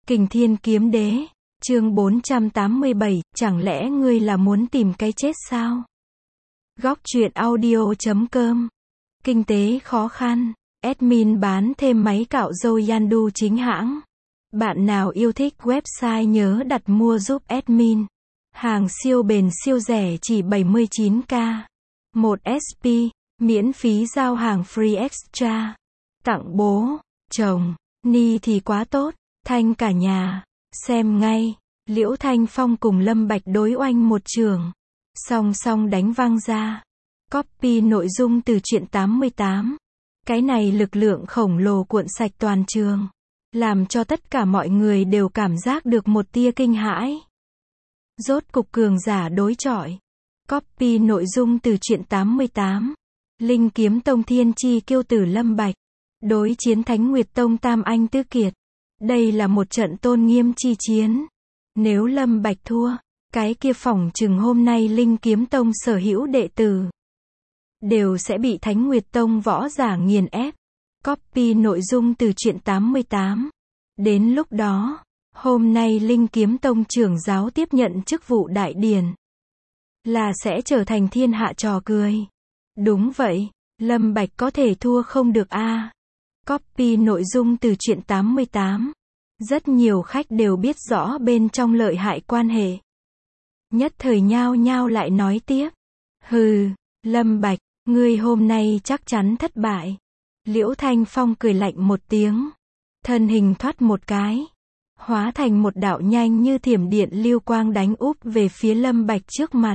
Kình Thiên Kiếm Đế, chương 487, chẳng lẽ ngươi là muốn tìm cái chết sao? Góc truyện audio.com. Kinh tế khó khăn, admin bán thêm máy cạo râu Yandu chính hãng. Bạn nào yêu thích website nhớ đặt mua giúp admin. Hàng siêu bền siêu rẻ chỉ 79k. 1 SP, miễn phí giao hàng free extra. Tặng bố, chồng, Ni thì quá tốt, Thanh cả nhà. Xem ngay, Liễu Thanh Phong cùng Lâm Bạch đối oanh một trường. Song song đánh văng ra. Copy nội dung từ truyện 88. Cái này lực lượng khổng lồ cuộn sạch toàn trường. Làm cho tất cả mọi người đều cảm giác được một tia kinh hãi. Rốt cục cường giả đối chọi. Copy nội dung từ truyện 88. Linh Kiếm Tông Thiên Chi Kiêu Tử Lâm Bạch. Đối chiến Thánh Nguyệt Tông Tam Anh Tứ Kiệt. Đây là một trận tôn nghiêm chi chiến. Nếu Lâm Bạch thua, cái kia phỏng chừng hôm nay Linh Kiếm Tông sở hữu đệ tử đều sẽ bị Thánh Nguyệt Tông võ giả nghiền ép. Copy nội dung từ truyện 88. Đến lúc đó, hôm nay Linh Kiếm Tông trưởng giáo tiếp nhận chức vụ đại điển, là sẽ trở thành thiên hạ trò cười. Đúng vậy, Lâm Bạch có thể thua không được a. Copy nội dung từ truyện 88. Rất nhiều khách đều biết rõ bên trong lợi hại quan hệ. Nhất thời nhao nhao lại nói tiếp. Hừ, Lâm Bạch, ngươi hôm nay chắc chắn thất bại. Liễu Thanh Phong cười lạnh một tiếng. Thân hình thoát một cái. Hóa thành một đạo nhanh như thiểm điện lưu quang đánh úp về phía Lâm Bạch trước mặt.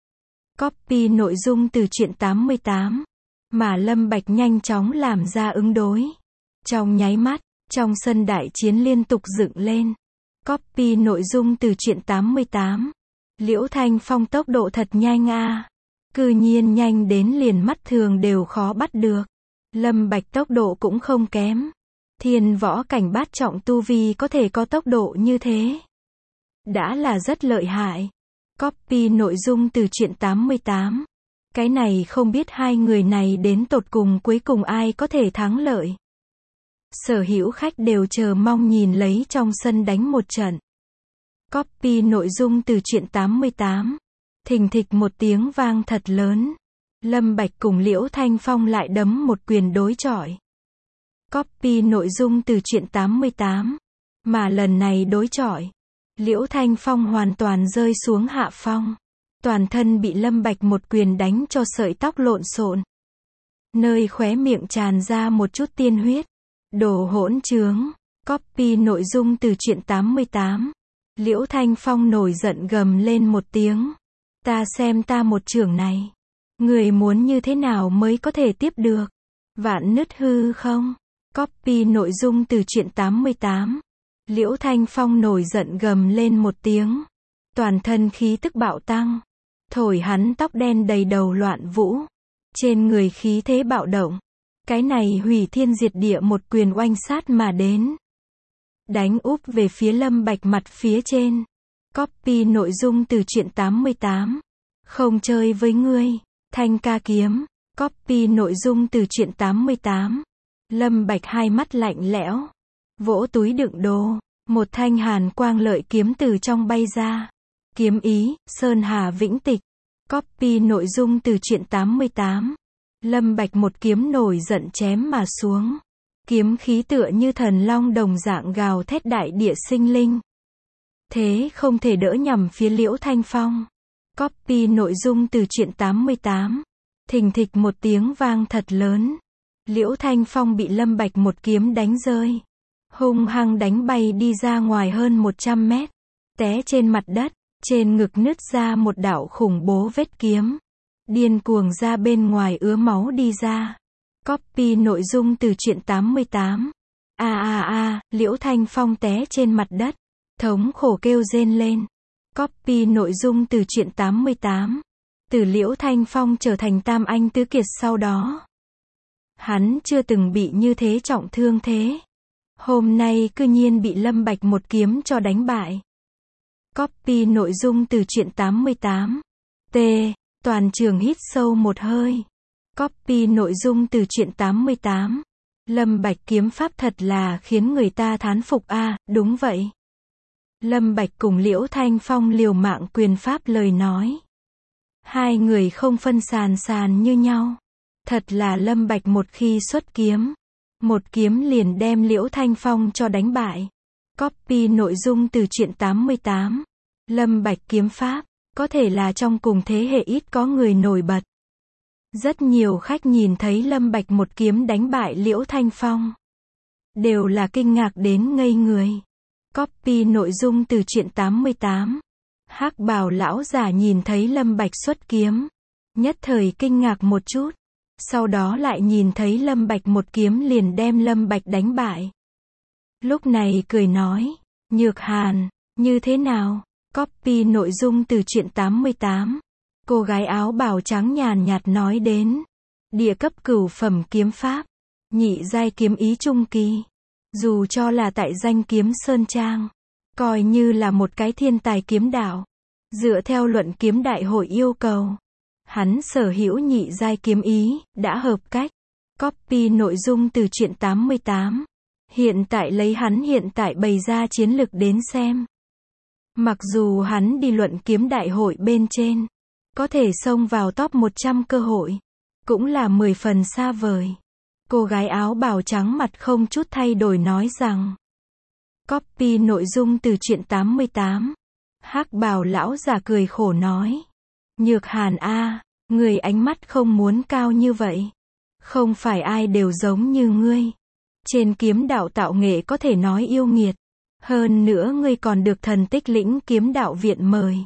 Copy nội dung từ truyện 88. Mà Lâm Bạch nhanh chóng làm ra ứng đối. Trong nháy mắt, trong sân đại chiến liên tục dựng lên. Copy nội dung từ truyện 88. Liễu Thanh Phong tốc độ thật nhanh a. Cư nhiên nhanh đến liền mắt thường đều khó bắt được. Lâm Bạch tốc độ cũng không kém. Thiên võ cảnh bát trọng tu vi có thể có tốc độ như thế, đã là rất lợi hại. Copy nội dung từ truyện 88. Cái này không biết hai người này đến tột cùng cuối cùng ai có thể thắng lợi. Sở hữu khách đều chờ mong nhìn lấy trong sân đánh một trận. Copy nội dung từ truyện 88. Thình thịch một tiếng vang thật lớn. Lâm Bạch cùng Liễu Thanh Phong lại đấm một quyền đối chọi. Copy nội dung từ truyện 88. Mà lần này đối chọi, Liễu Thanh Phong hoàn toàn rơi xuống hạ phong. Toàn thân bị Lâm Bạch một quyền đánh cho sợi tóc lộn xộn. Nơi khóe miệng tràn ra một chút tiên huyết. Đồ hỗn trướng. Copy nội dung từ truyện 88. Liễu Thanh Phong nổi giận gầm lên một tiếng. Ta xem ta một chưởng này. Người muốn như thế nào mới có thể tiếp được? Vạn nứt hư không? Copy nội dung từ truyện 88. Liễu Thanh Phong nổi giận gầm lên một tiếng. Toàn thân khí tức bạo tăng. Thổi hắn tóc đen đầy đầu loạn vũ. Trên người khí thế bạo động. Cái này hủy thiên diệt địa một quyền oanh sát mà đến. Đánh úp về phía Lâm Bạch mặt phía trên. Copy nội dung từ truyện 88. Không chơi với ngươi. Thanh ca kiếm. Copy nội dung từ truyện 88. Lâm Bạch hai mắt lạnh lẽo. Vỗ túi đựng đồ. Một thanh hàn quang lợi kiếm từ trong bay ra. Kiếm ý, Sơn Hà Vĩnh Tịch. Copy nội dung từ truyện 88. Lâm Bạch một kiếm nổi giận chém mà xuống. Kiếm khí tựa như thần long đồng dạng gào thét đại địa sinh linh. Thế không thể đỡ nhằm phía Liễu Thanh Phong. Copy nội dung từ truyện 88. Thình thịch một tiếng vang thật lớn. Liễu Thanh Phong bị Lâm Bạch một kiếm đánh rơi. Hung hăng đánh bay đi ra ngoài hơn 100 mét. Té trên mặt đất. Trên ngực nứt ra một đạo khủng bố vết kiếm. Điên cuồng ra bên ngoài ứa máu đi ra. Copy nội dung từ truyện 88. Liễu Thanh Phong té trên mặt đất. Thống khổ kêu rên lên. Copy nội dung từ truyện 88. Từ Liễu Thanh Phong trở thành Tam Anh Tứ Kiệt sau đó, hắn chưa từng bị như thế trọng thương thế. Hôm nay cư nhiên bị Lâm Bạch một kiếm cho đánh bại. Copy nội dung từ truyện 88. Toàn trường hít sâu một hơi. Copy nội dung từ truyện 88. Lâm Bạch kiếm pháp thật là khiến người ta thán phục a. Đúng vậy. Lâm Bạch cùng Liễu Thanh Phong liều mạng quyền pháp lời nói. Hai người không phân sàn sàn như nhau. Thật là Lâm Bạch một khi xuất kiếm, một kiếm liền đem Liễu Thanh Phong cho đánh bại. Copy nội dung từ truyện 88. Lâm Bạch kiếm pháp, có thể là trong cùng thế hệ ít có người nổi bật. Rất nhiều khách nhìn thấy Lâm Bạch một kiếm đánh bại Liễu Thanh Phong, đều là kinh ngạc đến ngây người. Copy nội dung từ truyện 88. Hắc bào lão giả nhìn thấy Lâm Bạch xuất kiếm, nhất thời kinh ngạc một chút, sau đó lại nhìn thấy Lâm Bạch một kiếm liền đem Lâm Bạch đánh bại. Lúc này cười nói, Nhược Hàn, như thế nào? Copy nội dung từ truyện 88. Cô gái áo bào trắng nhàn nhạt nói đến, địa cấp cửu phẩm kiếm pháp, nhị giai kiếm ý trung kỳ. Dù cho là tại danh kiếm Sơn Trang, coi như là một cái thiên tài kiếm đạo. Dựa theo luận kiếm đại hội yêu cầu, hắn sở hữu nhị giai kiếm ý, đã hợp cách. Copy nội dung từ truyện 88. Hiện tại lấy hắn hiện tại bày ra chiến lực đến xem. Mặc dù hắn đi luận kiếm đại hội bên trên, có thể xông vào top 100 cơ hội, cũng là 10 phần xa vời. Cô gái áo bào trắng mặt không chút thay đổi nói rằng. Copy nội dung từ truyện 88. Hắc bào lão giả cười khổ nói. Nhược Hàn a, người ánh mắt không muốn cao như vậy. Không phải ai đều giống như ngươi. Trên kiếm đạo tạo nghệ có thể nói yêu nghiệt. Hơn nữa ngươi còn được thần tích lĩnh kiếm đạo viện mời.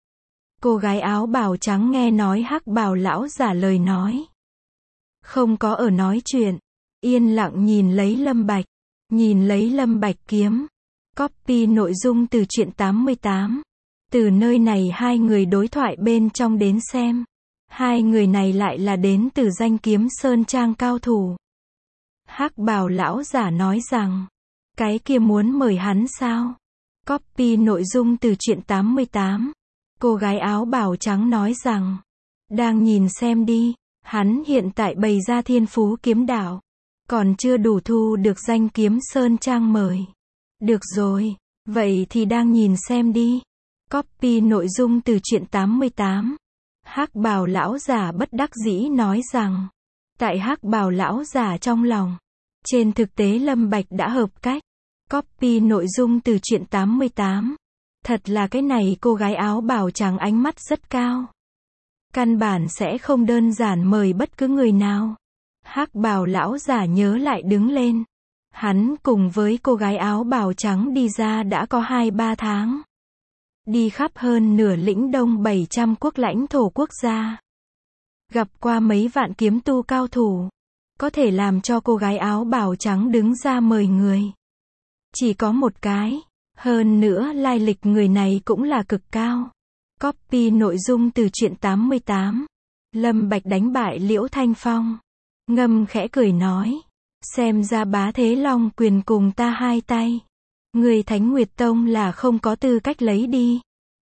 Cô gái áo bào trắng nghe nói hắc bào lão giả lời nói, không có ở nói chuyện, yên lặng nhìn lấy Lâm Bạch, nhìn lấy Lâm Bạch kiếm. Copy nội dung từ truyện 88. Từ nơi này hai người đối thoại bên trong đến xem, hai người này lại là đến từ danh kiếm Sơn Trang cao thủ. Hắc bào lão giả nói rằng, cái kia muốn mời hắn sao? Copy nội dung từ truyện 88. Cô gái áo bào trắng nói rằng, đang nhìn xem đi, hắn hiện tại bày ra thiên phú kiếm đạo, còn chưa đủ thu được danh kiếm Sơn Trang mời. Được rồi, vậy thì đang nhìn xem đi. Copy nội dung từ truyện 88. Hắc bào lão giả bất đắc dĩ nói rằng, tại hắc bào lão giả trong lòng, trên thực tế Lâm Bạch đã hợp cách. Copy nội dung từ truyện 88. Thật là cái này cô gái áo bào trắng ánh mắt rất cao. Căn bản sẽ không đơn giản mời bất cứ người nào. Hắc bào lão giả nhớ lại đứng lên. Hắn cùng với cô gái áo bào trắng đi ra đã có 2-3 tháng. Đi khắp hơn nửa lĩnh đông 700 quốc lãnh thổ quốc gia. Gặp qua mấy vạn kiếm tu cao thủ. Có thể làm cho cô gái áo bào trắng đứng ra mời người. Chỉ có một cái. Hơn nữa lai lịch người này cũng là cực cao. Copy nội dung từ truyện 88. Lâm Bạch đánh bại Liễu Thanh Phong. Ngâm khẽ cười nói. Xem ra bá thế long quyền cùng ta hai tay. Người Thánh Nguyệt Tông là không có tư cách lấy đi.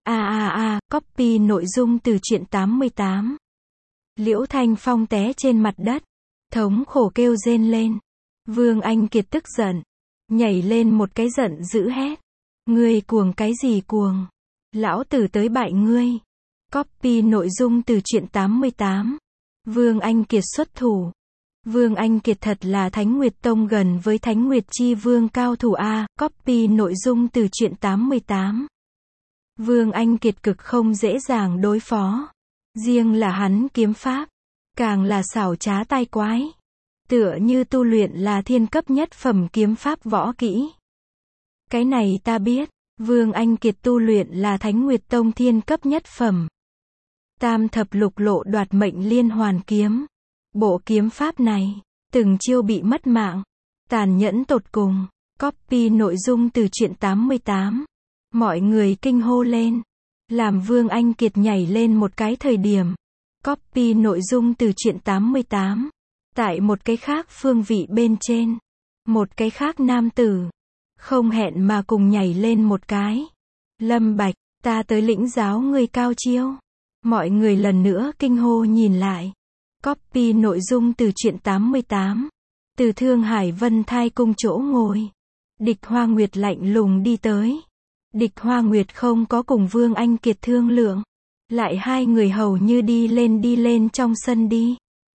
Copy nội dung từ truyện 88. Liễu Thanh Phong té trên mặt đất. Thống khổ kêu rên lên. Vương Anh Kiệt tức giận. Nhảy lên một cái giận dữ hét. Ngươi cuồng cái gì cuồng? Lão tử tới bại ngươi. Copy nội dung từ truyện 88. Vương Anh Kiệt xuất thủ. Vương Anh Kiệt thật là Thánh Nguyệt Tông gần với Thánh Nguyệt Chi Vương cao thủ A. Copy nội dung từ truyện 88. Vương Anh Kiệt cực không dễ dàng đối phó. Riêng là hắn kiếm pháp, càng là xảo trá tai quái. Tựa như tu luyện là thiên cấp nhất phẩm kiếm pháp võ kỹ. Cái này ta biết, Vương Anh Kiệt tu luyện là Thánh Nguyệt Tông thiên cấp nhất phẩm. Tam thập lục lộ đoạt mệnh liên hoàn kiếm. Bộ kiếm pháp này, từng chiêu bị mất mạng. Tàn nhẫn tột cùng. Copy nội dung từ truyện 88. Mọi người kinh hô lên. Làm Vương Anh Kiệt nhảy lên một cái thời điểm. Copy nội dung từ truyện 88. Tại một cái khác phương vị bên trên. Một cái khác nam tử. Không hẹn mà cùng nhảy lên một cái. Lâm Bạch, ta tới lĩnh giáo ngươi cao chiêu. Mọi người lần nữa kinh hô nhìn lại. Copy nội dung từ truyện 88. Từ Thương Hải Vân Thai cung chỗ ngồi. Địch Hoa Nguyệt lạnh lùng đi tới. Địch Hoa Nguyệt không có cùng Vương Anh Kiệt thương lượng. Lại hai người hầu như đi lên trong sân đi.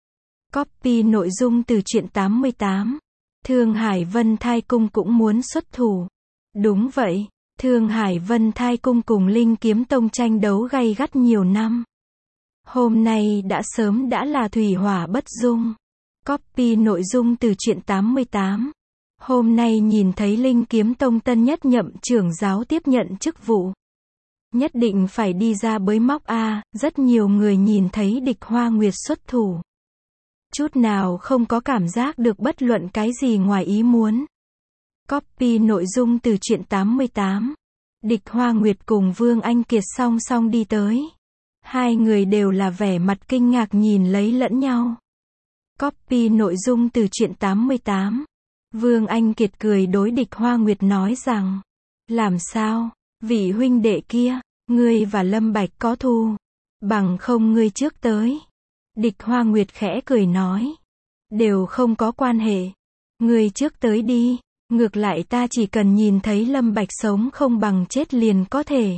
Copy nội dung từ truyện 88. Thương Hải Vân Thai Cung cũng muốn xuất thủ. Đúng vậy, Thương Hải Vân Thai Cung cùng Linh Kiếm Tông tranh đấu gay gắt nhiều năm. Hôm nay đã sớm đã là thủy hỏa bất dung. Copy nội dung từ truyện 88. Hôm nay nhìn thấy Linh Kiếm Tông tân nhất nhậm trưởng giáo tiếp nhận chức vụ. Nhất định phải đi ra bới móc a, rất nhiều người nhìn thấy Địch Hoa Nguyệt xuất thủ. Chút nào không có cảm giác được bất luận cái gì ngoài ý muốn. Copy nội dung từ truyện 88. Địch Hoa Nguyệt cùng Vương Anh Kiệt song song đi tới. Hai người đều là vẻ mặt kinh ngạc nhìn lấy lẫn nhau. Copy nội dung từ truyện 88. Vương Anh Kiệt cười đối Địch Hoa Nguyệt nói rằng, làm sao, vị huynh đệ kia, ngươi và Lâm Bạch có thù, bằng không ngươi trước tới. Địch Hoa Nguyệt khẽ cười nói, đều không có quan hệ, ngươi trước tới đi, ngược lại ta chỉ cần nhìn thấy Lâm Bạch sống không bằng chết liền có thể.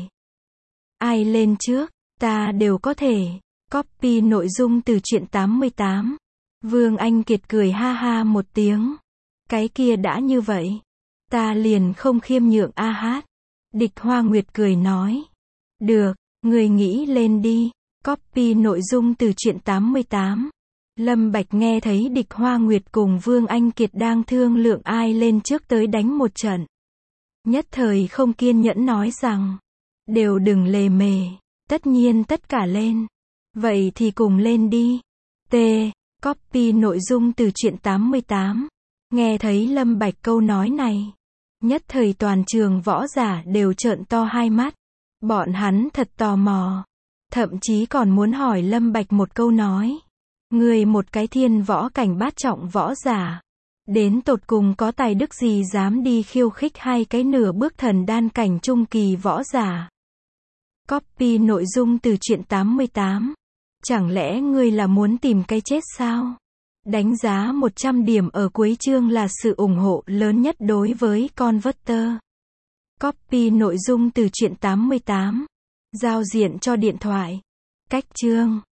Ai lên trước, ta đều có thể. Copy nội dung từ truyện 88. Vương Anh Kiệt cười ha ha một tiếng. Cái kia đã như vậy, ta liền không khiêm nhượng a hát. Địch Hoa Nguyệt cười nói, được, người nghĩ lên đi. Copy nội dung từ truyện 88. Lâm Bạch nghe thấy Địch Hoa Nguyệt cùng Vương Anh Kiệt đang thương lượng ai lên trước tới đánh một trận. Nhất thời không kiên nhẫn nói rằng, đều đừng lề mề, tất nhiên tất cả lên. Vậy thì cùng lên đi. T. Copy nội dung từ truyện 88. Nghe thấy Lâm Bạch câu nói này, nhất thời toàn trường võ giả đều trợn to hai mắt. Bọn hắn thật tò mò, thậm chí còn muốn hỏi Lâm Bạch một câu nói. Người một cái thiên võ cảnh bát trọng võ giả, đến tột cùng có tài đức gì dám đi khiêu khích hai cái nửa bước thần đan cảnh trung kỳ võ giả. Copy nội dung từ truyện 88. Chẳng lẽ ngươi là muốn tìm cái chết sao? Đánh giá 100 điểm ở cuối chương là sự ủng hộ lớn nhất đối với Converter. Copy nội dung từ truyện 88. Giao diện cho điện thoại. Cách chương